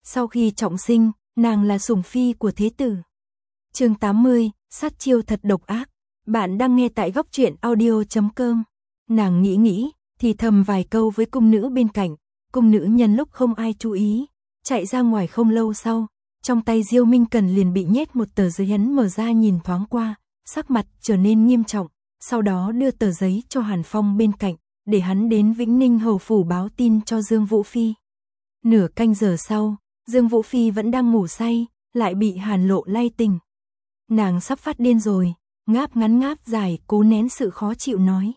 Sau khi trọng sinh, nàng là sủng phi của thế tử. Chương 80, sát chiêu thật độc ác. Bạn đang nghe tại góc truyện audio.com. Nàng nghĩ, thì thầm vài câu với cung nữ bên cạnh. Cung nữ nhân lúc không ai chú ý, chạy ra ngoài không lâu sau, trong tay Diêu Minh Cần liền bị nhét một tờ giấy, hắn mở ra nhìn thoáng qua, sắc mặt trở nên nghiêm trọng, sau đó đưa tờ giấy cho Hàn Phong bên cạnh, để hắn đến Vĩnh Ninh hầu phủ báo tin cho Dương Vũ Phi. Nửa canh giờ sau, Dương Vũ Phi vẫn đang ngủ say, lại bị Hàn Lộ lay tỉnh. Nàng sắp phát điên rồi, ngáp ngắn ngáp dài, cố nén sự khó chịu nói: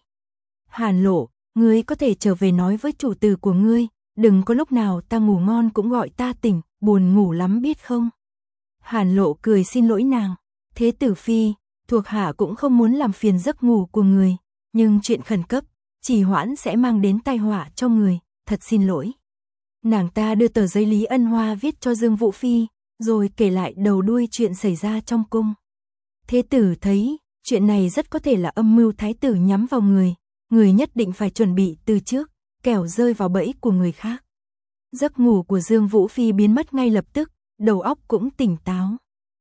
Hàn Lộ, ngươi có thể trở về nói với chủ tử của ngươi, đừng có lúc nào ta ngủ ngon cũng gọi ta tỉnh, buồn ngủ lắm biết không? Hàn Lộ cười xin lỗi nàng: Thế tử phi, thuộc hạ cũng không muốn làm phiền giấc ngủ của người, nhưng chuyện khẩn cấp, trì hoãn sẽ mang đến tai họa cho người, thật xin lỗi. Nàng ta đưa tờ giấy Lý Ân Hoa viết cho Dương Vũ Phi, rồi kể lại đầu đuôi chuyện xảy ra trong cung. Thế tử thấy, chuyện này rất có thể là âm mưu thái tử nhắm vào người nhất định phải chuẩn bị từ trước, kẻo rơi vào bẫy của người khác. Giấc ngủ của Dương Vũ Phi biến mất ngay lập tức, đầu óc cũng tỉnh táo.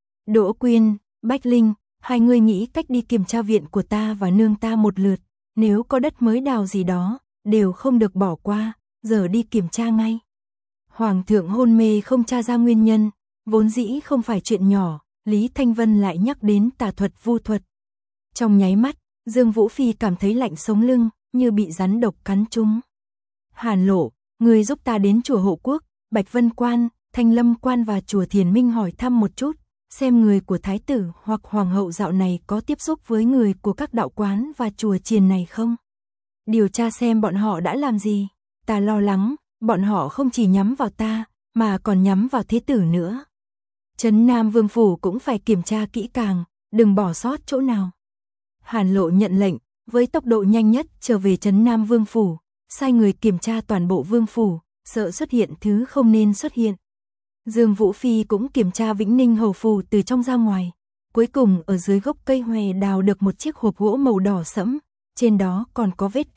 Đỗ Quyên, Bách Linh, hai người nghĩ cách đi kiểm tra viện của ta và nương ta một lượt, nếu có đất mới đào gì đó, đều không được bỏ qua, giờ đi kiểm tra ngay. Hoàng thượng hôn mê không tra ra nguyên nhân, vốn dĩ không phải chuyện nhỏ, Lý Thanh Vân lại nhắc đến tà thuật vu thuật. Trong nháy mắt, Dương Vũ Phi cảm thấy lạnh sống lưng, như bị rắn độc cắn trúng. Hàn Lộ, người giúp ta đến chùa Hộ Quốc, Bạch Vân Quan, Thanh Lâm Quan và chùa Thiền Minh hỏi thăm một chút, xem người của thái tử hoặc hoàng hậu dạo này có tiếp xúc với người của các đạo quán và chùa chiền này không? Điều tra xem bọn họ đã làm gì, ta lo lắng, bọn họ không chỉ nhắm vào ta, mà còn nhắm vào thế tử nữa. Trấn Nam Vương phủ cũng phải kiểm tra kỹ càng, đừng bỏ sót chỗ nào. Hàn Lộ nhận lệnh, với tốc độ nhanh nhất trở về Trấn Nam Vương phủ, sai người kiểm tra toàn bộ vương phủ, sợ xuất hiện thứ không nên xuất hiện. Dương Vũ Phi cũng kiểm tra Vĩnh Ninh hầu phủ từ trong ra ngoài, cuối cùng ở dưới gốc cây hòe đào được một chiếc hộp gỗ màu đỏ sẫm, trên đó còn có vết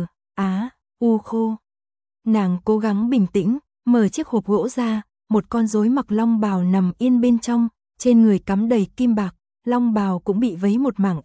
U khô. Nàng cố gắng bình tĩnh, mở chiếc hộp gỗ ra, một con rối mặc long bào nằm yên bên trong, trên người cắm đầy kim bạc, long bào cũng bị vấy một mảng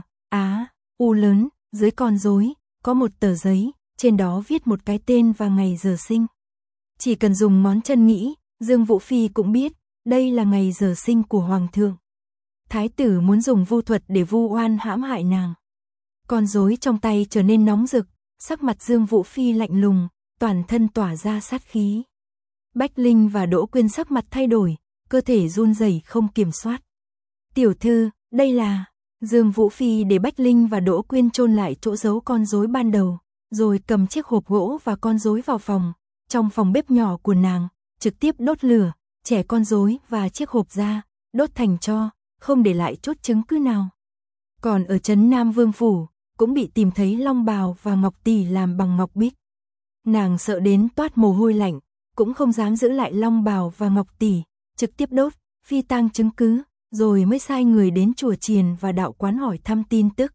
U lớn, dưới con rối có một tờ giấy, trên đó viết một cái tên và ngày giờ sinh. Chỉ cần dùng ngón chân nghĩ, Dương Vũ Phi cũng biết, đây là ngày giờ sinh của hoàng thượng. Thái tử muốn dùng vu thuật để vu oan hãm hại nàng. Con rối trong tay trở nên nóng rực, sắc mặt Dương Vũ Phi lạnh lùng, toàn thân tỏa ra sát khí. Bách Linh và Đỗ Quyên sắc mặt thay đổi, cơ thể run rẩy không kiểm soát. Tiểu thư, đây là... Dương Vũ Phi để Bách Linh và Đỗ Quyên chôn lại chỗ giấu con rối ban đầu, rồi cầm chiếc hộp gỗ và con rối vào phòng, trong phòng bếp nhỏ của nàng, trực tiếp đốt lửa, chẻ con rối và chiếc hộp ra, đốt thành tro, không để lại chút chứng cứ nào. Còn ở Trấn Nam Vương phủ, cũng bị tìm thấy long bào và ngọc tỷ làm bằng ngọc bích. Nàng sợ đến toát mồ hôi lạnh, cũng không dám giữ lại long bào và ngọc tỷ, trực tiếp đốt, phi tang chứng cứ, rồi mới sai người đến chùa chiền và đạo quán hỏi thăm tin tức.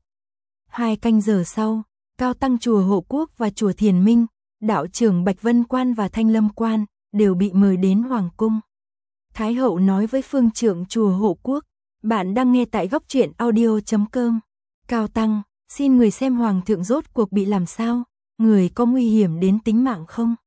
2 canh giờ sau, cao tăng chùa Hộ Quốc và chùa Thiền Minh, đạo trưởng Bạch Vân Quan và Thanh Lâm Quan đều bị mời đến hoàng cung. Thái hậu nói với phương trưởng chùa Hộ Quốc: Bạn đang nghe tại góc truyện audio.com. Cao tăng, xin người xem hoàng thượng rốt cuộc bị làm sao, người có nguy hiểm đến tính mạng không?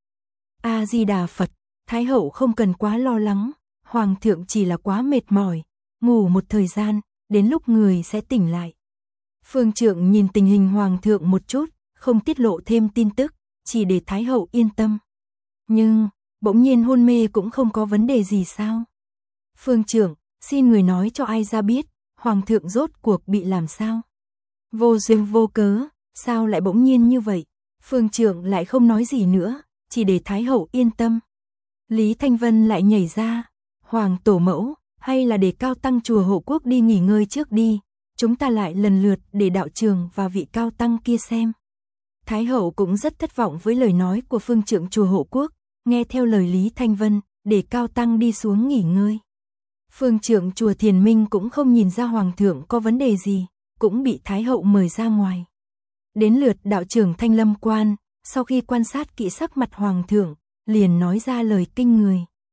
A Di Đà Phật, Thái hậu không cần quá lo lắng, hoàng thượng chỉ là quá mệt mỏi, ngủ một thời gian, đến lúc người sẽ tỉnh lại. Phương trượng nhìn tình hình hoàng thượng một chút, không tiết lộ thêm tin tức, chỉ để Thái hậu yên tâm. Nhưng, bỗng nhiên hôn mê cũng không có vấn đề gì sao? Phương trượng, xin người nói cho ai ra biết, hoàng thượng rốt cuộc bị làm sao? Vô duyên vô cớ, sao lại bỗng nhiên như vậy? Phương trượng lại không nói gì nữa, chỉ để Thái hậu yên tâm. Lý Thanh Vân lại nhảy ra: Hoàng tổ mẫu, hay là để cao tăng chùa Hộ Quốc đi nghỉ ngơi trước đi, chúng ta lại lần lượt để đạo trưởng và vị cao tăng kia xem. Thái hậu cũng rất thất vọng với lời nói của phương trưởng chùa Hộ Quốc, nghe theo lời Lý Thanh Vân, để cao tăng đi xuống nghỉ ngơi. Phương trưởng chùa Thiền Minh cũng không nhìn ra hoàng thượng có vấn đề gì, cũng bị Thái hậu mời ra ngoài. Đến lượt đạo trưởng Thanh Lâm Quan, sau khi quan sát kỹ sắc mặt hoàng thượng, liền nói ra lời kinh người.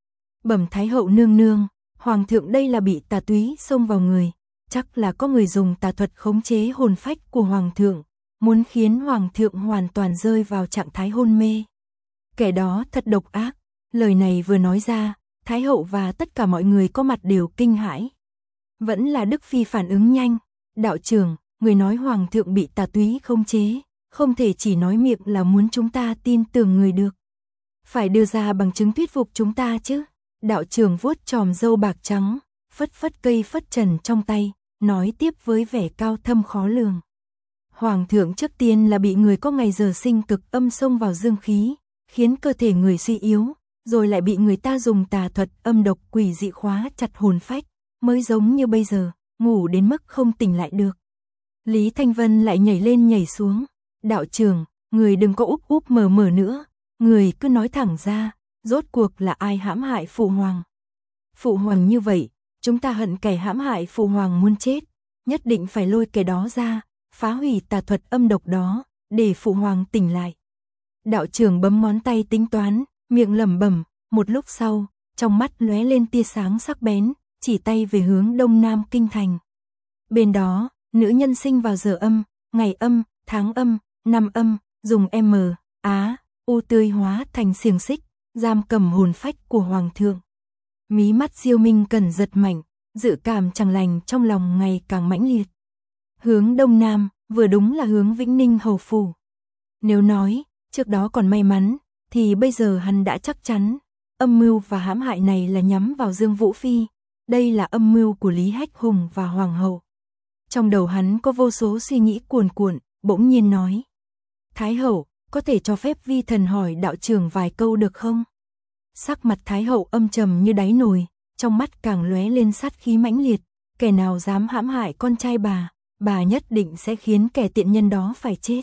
Bẩm Thái hậu nương nương, Hoàng thượng đây là bị tà túy xông vào người, chắc là có người dùng tà thuật khống chế hồn phách của Hoàng thượng, muốn khiến Hoàng thượng hoàn toàn rơi vào trạng thái hôn mê. Kẻ đó thật độc ác, lời này vừa nói ra, Thái hậu và tất cả mọi người có mặt đều kinh hãi. Vẫn là Đức Phi phản ứng nhanh, đạo trưởng, người nói Hoàng thượng bị tà túy khống chế, không thể chỉ nói miệng là muốn chúng ta tin tưởng người được. Phải đưa ra bằng chứng thuyết phục chúng ta chứ. Đạo trưởng vuốt chòm râu bạc trắng, phất phất cây phất trần trong tay, nói tiếp với vẻ cao thâm khó lường. Hoàng thượng trước tiên là bị người có ngày giờ sinh cực âm xông vào dương khí, khiến cơ thể người suy yếu, rồi lại bị người ta dùng tà thuật âm độc quỷ dị khóa chặt hồn phách, mới giống như bây giờ, ngủ đến mức không tỉnh lại được. Lý Thanh Vân lại nhảy lên nhảy xuống, đạo trưởng, người đừng có úp úp mở mở nữa, người cứ nói thẳng ra, rốt cuộc là ai hãm hại phụ hoàng. Phụ hoàng như vậy, chúng ta hận kẻ hãm hại phụ hoàng muốn chết, nhất định phải lôi kẻ đó ra, phá hủy tà thuật âm độc đó, để phụ hoàng tỉnh lại. Đạo trưởng bấm ngón tay tính toán, miệng lẩm bẩm, một lúc sau, trong mắt lóe lên tia sáng sắc bén, chỉ tay về hướng đông nam kinh thành. Bên đó, nữ nhân sinh vào giờ âm, ngày âm, tháng âm, năm âm, dùng M, Á, U tươi hóa thành xiềng xích, giam cầm hồn phách của Hoàng thượng. Mí mắt Diêu Minh Cẩn giật mạnh, dự cảm chẳng lành trong lòng ngày càng mãnh liệt. Hướng đông nam, vừa đúng là hướng Vĩnh Ninh hầu phủ. Nếu nói, trước đó còn may mắn, thì bây giờ hắn đã chắc chắn, âm mưu và hãm hại này là nhắm vào Dương Vũ Phi, đây là âm mưu của Lý Hách Hùng và Hoàng hậu. Trong đầu hắn có vô số suy nghĩ cuồn cuộn, bỗng nhiên nói. Thái hậu, có thể cho phép vi thần hỏi đạo trưởng vài câu được không? Sắc mặt Thái hậu âm trầm như đáy nồi, trong mắt càng lóe lên sát khí mãnh liệt, kẻ nào dám hãm hại con trai bà nhất định sẽ khiến kẻ tiện nhân đó phải chết.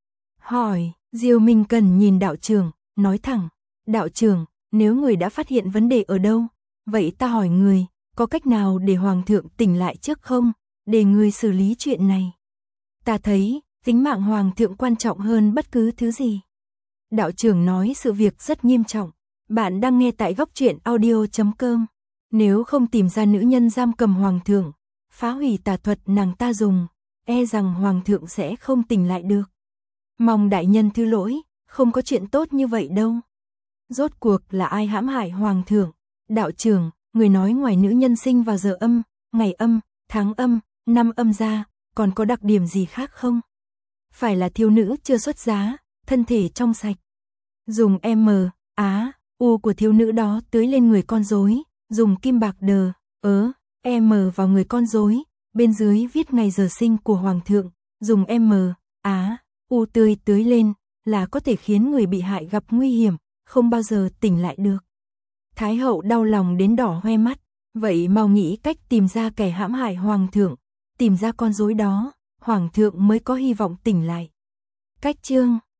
Hỏi, Diêu Minh Cần nhìn đạo trưởng, nói thẳng, đạo trưởng, nếu người đã phát hiện vấn đề ở đâu, vậy ta hỏi người, có cách nào để Hoàng thượng tỉnh lại trước không, để người xử lý chuyện này? Ta thấy, tính mạng Hoàng thượng quan trọng hơn bất cứ thứ gì. Đạo trưởng nói sự việc rất nghiêm trọng. Bạn đang nghe tại góc truyện audio.com. Nếu không tìm ra nữ nhân giam cầm Hoàng thượng, phá hủy tà thuật nàng ta dùng, e rằng Hoàng thượng sẽ không tỉnh lại được. Mong đại nhân thứ lỗi, không có chuyện tốt như vậy đâu. Rốt cuộc là ai hãm hại Hoàng thượng? Đạo trưởng, người nói ngoài nữ nhân sinh vào giờ âm, ngày âm, tháng âm, năm âm ra, còn có đặc điểm gì khác không? Phải là thiếu nữ chưa xuất giá, thân thể trong sạch. Dùng M, Á, U của thiếu nữ đó tưới lên người con rối, dùng kim bạc đờ, M vào người con rối, bên dưới viết ngày giờ sinh của Hoàng thượng, dùng M, Á, U tươi tưới lên, là có thể khiến người bị hại gặp nguy hiểm, không bao giờ tỉnh lại được. Thái hậu đau lòng đến đỏ hoe mắt, vậy mau nghĩ cách tìm ra kẻ hãm hại Hoàng thượng, tìm ra con rối đó, Hoàng thượng mới có hy vọng tỉnh lại. Cách chương